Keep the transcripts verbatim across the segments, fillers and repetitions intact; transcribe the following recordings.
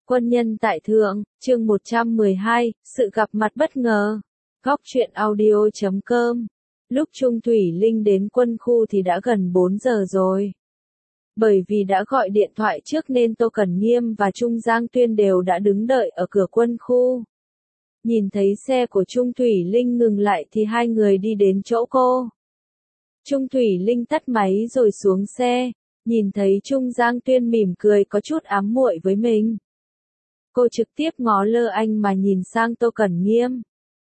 Quân nhân tại thượng, chương một trăm mười hai, sự gặp mặt bất ngờ. Góc truyện audio chấm com. Lúc Trung Thủy Linh đến quân khu thì đã gần bốn giờ rồi. Bởi vì đã gọi điện thoại trước nên Tô Cẩn Nghiêm và Trung Giang Tuyên đều đã đứng đợi ở cửa quân khu. Nhìn thấy xe của Trung Thủy Linh ngừng lại thì hai người đi đến chỗ cô. Trung Thủy Linh tắt máy rồi xuống xe, nhìn thấy Trung Giang Tuyên mỉm cười có chút ám muội với mình. Cô trực tiếp ngó lơ anh mà nhìn sang Tô Cẩn Nghiêm.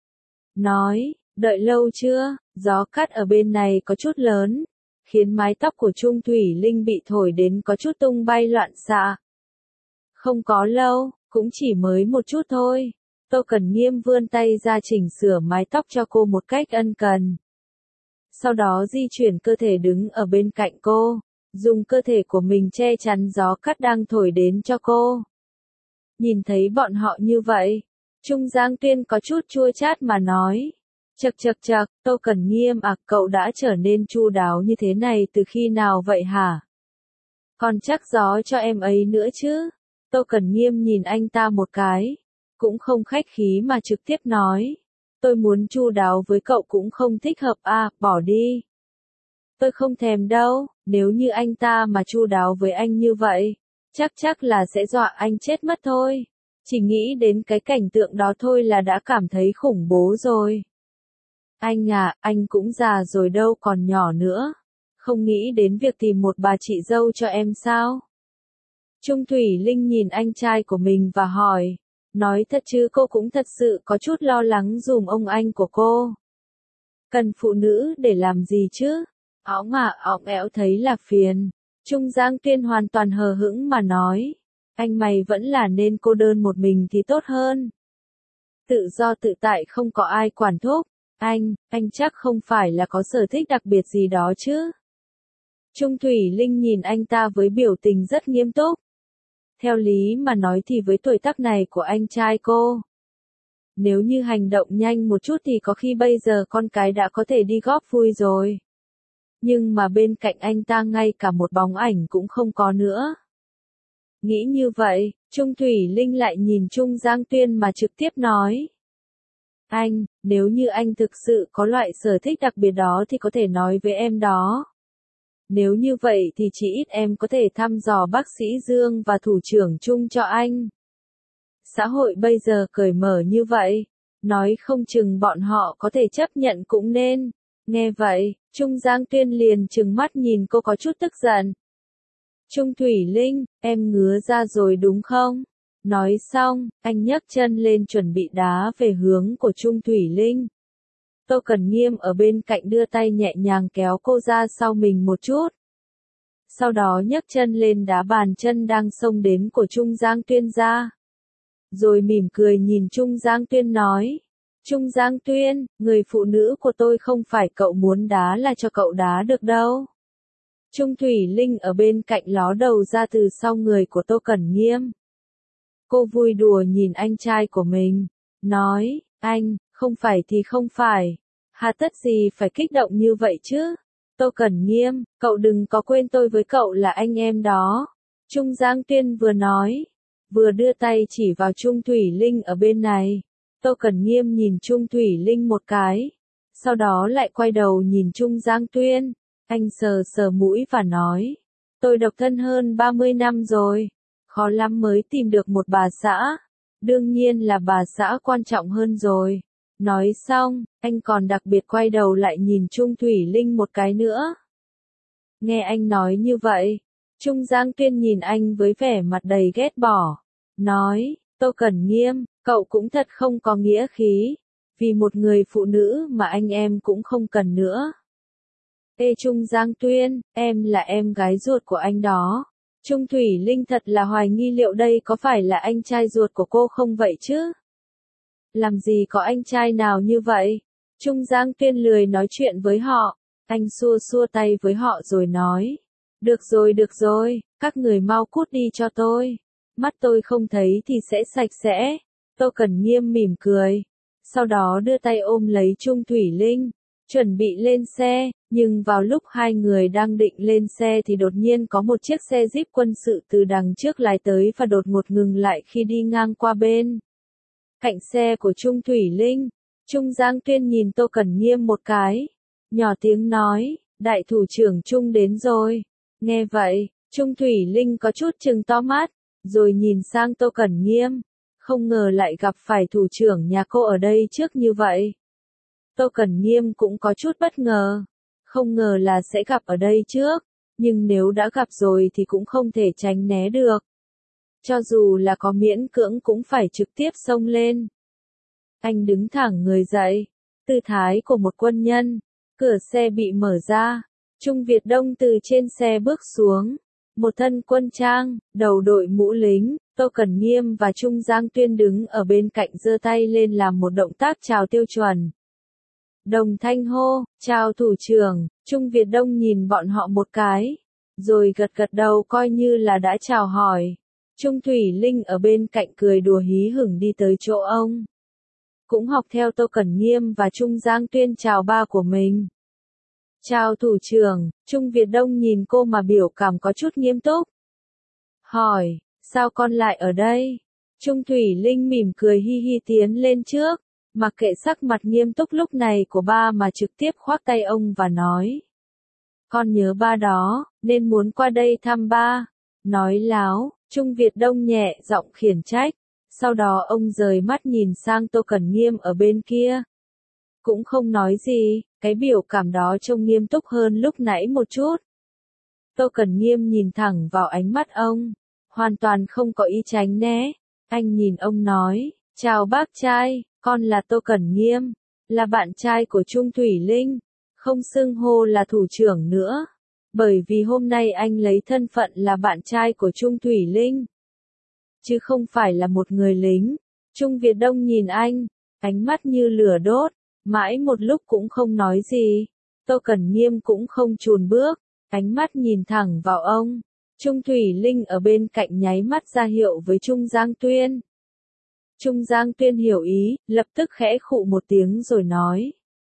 Nói, đợi lâu chưa, gió cát ở bên này có chút lớn, khiến mái tóc của Trung Thủy Linh bị thổi đến có chút tung bay loạn xạ. Không có lâu, cũng chỉ mới một chút thôi. Tô Cẩn Nghiêm vươn tay ra chỉnh sửa mái tóc cho cô một cách ân cần. Sau đó di chuyển cơ thể đứng ở bên cạnh cô, dùng cơ thể của mình che chắn gió cát đang thổi đến cho cô. Nhìn thấy bọn họ như vậy, Trung Giang Tuyên có chút chua chát mà nói. Chậc chậc chậc, Tô Cẩn Nghiêm à, cậu đã trở nên chu đáo như thế này từ khi nào vậy hả? Còn chắc gió cho em ấy nữa chứ? Tô Cẩn Nghiêm nhìn anh ta một cái, cũng không khách khí mà trực tiếp nói. Tôi muốn chu đáo với cậu cũng không thích hợp à, bỏ đi. Tôi không thèm đâu, nếu như anh ta mà chu đáo với anh như vậy, chắc chắc là sẽ dọa anh chết mất thôi. Chỉ nghĩ đến cái cảnh tượng đó thôi là đã cảm thấy khủng bố rồi. Anh à, anh cũng già rồi đâu còn nhỏ nữa. Không nghĩ đến việc tìm một bà chị dâu cho em sao? Trung Thủy Linh nhìn anh trai của mình và hỏi. Nói thật chứ cô cũng thật sự có chút lo lắng dùm ông anh của cô. Cần phụ nữ để làm gì chứ? Óng à, óng éo thấy là phiền. Trung Giang Tuyên hoàn toàn hờ hững mà nói. Anh mày vẫn là nên cô đơn một mình thì tốt hơn. Tự do tự tại không có ai quản thúc. Anh, anh chắc không phải là có sở thích đặc biệt gì đó chứ? Trung Thủy Linh nhìn anh ta với biểu tình rất nghiêm túc. Theo lý mà nói thì với tuổi tác này của anh trai cô, nếu như hành động nhanh một chút thì có khi bây giờ con cái đã có thể đi góp vui rồi. Nhưng mà bên cạnh anh ta ngay cả một bóng ảnh cũng không có nữa. Nghĩ như vậy, Trung Thủy Linh lại nhìn Trung Giang Tuyên mà trực tiếp nói. Anh, nếu như anh thực sự có loại sở thích đặc biệt đó thì có thể nói với em đó. Nếu như vậy thì chỉ ít em có thể thăm dò bác sĩ Dương và thủ trưởng Trung cho anh. Xã hội bây giờ cởi mở như vậy, nói không chừng bọn họ có thể chấp nhận cũng nên. Nghe vậy, Trung Giang Tuyên liền trừng mắt nhìn cô có chút tức giận. Trung Thủy Linh, em ngứa ra rồi đúng không? Nói xong, anh nhấc chân lên chuẩn bị đá về hướng của Trung Thủy Linh. Tô Cẩn Nghiêm ở bên cạnh đưa tay nhẹ nhàng kéo cô ra sau mình một chút. Sau đó nhấc chân lên đá bàn chân đang xông đến của Trung Giang Tuyên ra. Rồi mỉm cười nhìn Trung Giang Tuyên nói. Trung Giang Tuyên, người phụ nữ của tôi không phải cậu muốn đá là cho cậu đá được đâu. Trung Thủy Linh ở bên cạnh ló đầu ra từ sau người của Tô Cẩn Nghiêm. Cô vui đùa nhìn anh trai của mình, nói, anh, không phải thì không phải, hà tất gì phải kích động như vậy chứ? Tô Cẩn Nghiêm, cậu đừng có quên tôi với cậu là anh em đó. Trung Giang Tuyên vừa nói, vừa đưa tay chỉ vào Trung Thủy Linh ở bên này. Tô Cẩn Nghiêm nhìn Trung Thủy Linh một cái, sau đó lại quay đầu nhìn Trung Giang Tuyên, anh sờ sờ mũi và nói, tôi độc thân hơn ba mươi năm rồi. Khó lắm mới tìm được một bà xã. Đương nhiên là bà xã quan trọng hơn rồi. Nói xong, anh còn đặc biệt quay đầu lại nhìn Trung Thủy Linh một cái nữa. Nghe anh nói như vậy, Trung Giang Tuyên nhìn anh với vẻ mặt đầy ghét bỏ. Nói, Tô Cẩn Nghiêm, cậu cũng thật không có nghĩa khí. Vì một người phụ nữ mà anh em cũng không cần nữa. Ê Trung Giang Tuyên, em là em gái ruột của anh đó. Trung Thủy Linh thật là hoài nghi liệu đây có phải là anh trai ruột của cô không vậy chứ? Làm gì có anh trai nào như vậy? Trung Giang Tuyên lười nói chuyện với họ. Anh xua xua tay với họ rồi nói. Được rồi được rồi, các người mau cút đi cho tôi. Mắt tôi không thấy thì sẽ sạch sẽ. Tô Cẩn Nghiêm mỉm cười. Sau đó đưa tay ôm lấy Trung Thủy Linh. chuẩn bị lên xe, nhưng vào lúc hai người đang định lên xe thì đột nhiên có một chiếc xe Jeep quân sự từ đằng trước lái tới và đột ngột ngừng lại khi đi ngang qua bên cạnh xe của Trung Thủy Linh. Trung Giang Tuyên nhìn Tô Cẩn Nghiêm một cái, nhỏ tiếng nói, đại thủ trưởng Trung đến rồi. Nghe vậy, Trung Thủy Linh có chút trừng to mắt, rồi nhìn sang Tô Cẩn Nghiêm, không ngờ lại gặp phải thủ trưởng nhà cô ở đây trước như vậy. Tô Cẩn Nghiêm cũng có chút bất ngờ, không ngờ là sẽ gặp ở đây trước, nhưng nếu đã gặp rồi thì cũng không thể tránh né được. Cho dù là có miễn cưỡng cũng phải trực tiếp xông lên. Anh đứng thẳng người dậy, tư thái của một quân nhân, cửa xe bị mở ra, Trung Việt Đông từ trên xe bước xuống, một thân quân trang, đầu đội mũ lính, Tô Cẩn Nghiêm và Trung Giang Tuyên đứng ở bên cạnh giơ tay lên làm một động tác chào tiêu chuẩn. Đồng thanh hô, chào thủ trưởng, Trung Việt Đông nhìn bọn họ một cái, rồi gật gật đầu coi như là đã chào hỏi. Trung Thủy Linh ở bên cạnh cười đùa hí hửng đi tới chỗ ông. Cũng học theo Tô Cẩn Nghiêm và Trung Giang Tuyên chào ba của mình. Chào thủ trưởng, Trung Việt Đông nhìn cô mà biểu cảm có chút nghiêm túc. Hỏi, sao con lại ở đây? Trung Thủy Linh mỉm cười hi hi tiến lên trước, mặc kệ sắc mặt nghiêm túc lúc này của ba mà trực tiếp khoác tay ông và nói. Con nhớ ba đó, nên muốn qua đây thăm ba. Nói láo, Trung Việt Đông nhẹ giọng khiển trách. Sau đó ông rời mắt nhìn sang Tô Cẩn Nghiêm ở bên kia. Cũng không nói gì, cái biểu cảm đó trông nghiêm túc hơn lúc nãy một chút. Tô Cẩn Nghiêm nhìn thẳng vào ánh mắt ông, hoàn toàn không có ý tránh né. Anh nhìn ông nói, chào bác trai, con là Tô Cẩn Nghiêm, là bạn trai của Trung Thủy Linh, không xưng hô là thủ trưởng nữa, bởi vì hôm nay anh lấy thân phận là bạn trai của Trung Thủy Linh, chứ không phải là một người lính. Trung Việt Đông nhìn anh, ánh mắt như lửa đốt, mãi một lúc cũng không nói gì. Tô Cẩn Nghiêm cũng không chùn bước, ánh mắt nhìn thẳng vào ông. Trung Thủy Linh ở bên cạnh nháy mắt ra hiệu với Trung Giang Tuyên. Trung Giang Tuyên hiểu ý, lập tức khẽ khụ một tiếng rồi nói.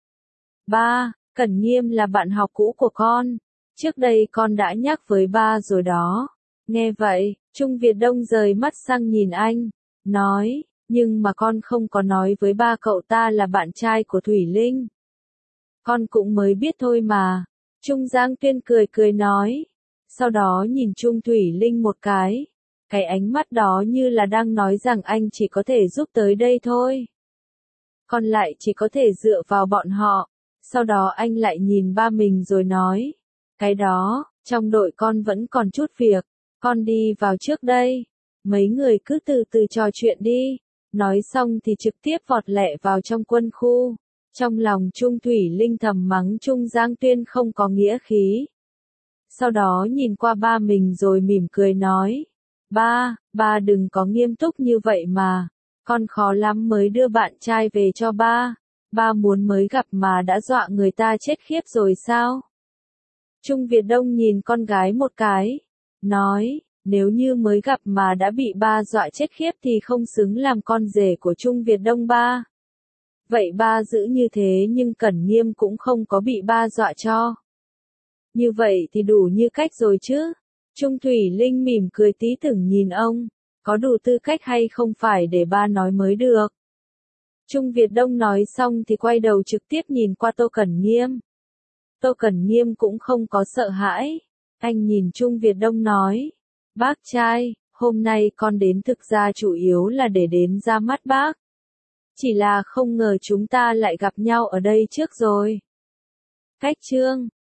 Ba, Cẩn Nghiêm là bạn học cũ của con. Trước đây con đã nhắc với ba rồi đó. Nghe vậy, Trung Việt Đông rời mắt sang nhìn anh, nói, nhưng mà con không có nói với ba cậu ta là bạn trai của Thủy Linh. Con cũng mới biết thôi mà. Trung Giang Tuyên cười cười nói. Sau đó nhìn Trung Thủy Linh một cái. Cái ánh mắt đó như là đang nói rằng anh chỉ có thể giúp tới đây thôi. Còn lại chỉ có thể dựa vào bọn họ. Sau đó anh lại nhìn ba mình rồi nói. Cái đó, trong đội con vẫn còn chút việc. Con đi vào trước đây. Mấy người cứ từ từ trò chuyện đi. Nói xong thì trực tiếp vọt lẹ vào trong quân khu. Trong lòng Trung Thủy Linh thầm mắng Trung Giang Tuyên không có nghĩa khí. Sau đó nhìn qua ba mình rồi mỉm cười nói. Ba, ba đừng có nghiêm túc như vậy mà. Con khó lắm mới đưa bạn trai về cho ba. Ba muốn mới gặp mà đã dọa người ta chết khiếp rồi sao? Trung Việt Đông nhìn con gái một cái. Nói, nếu như mới gặp mà đã bị ba dọa chết khiếp thì không xứng làm con rể của Trung Việt Đông ba. Vậy ba giữ như thế nhưng Cẩn Nghiêm cũng không có bị ba dọa cho. Như vậy thì đủ như cách rồi chứ. Trung Thủy Linh mỉm cười tí tưởng nhìn ông, có đủ tư cách hay không phải để ba nói mới được. Trung Việt Đông nói xong thì quay đầu trực tiếp nhìn qua Tô Cẩn Nghiêm. Tô Cẩn Nghiêm cũng không có sợ hãi. Anh nhìn Trung Việt Đông nói. Bác trai, hôm nay con đến thực ra chủ yếu là để đến ra mắt bác. Chỉ là không ngờ chúng ta lại gặp nhau ở đây trước rồi. Cách chương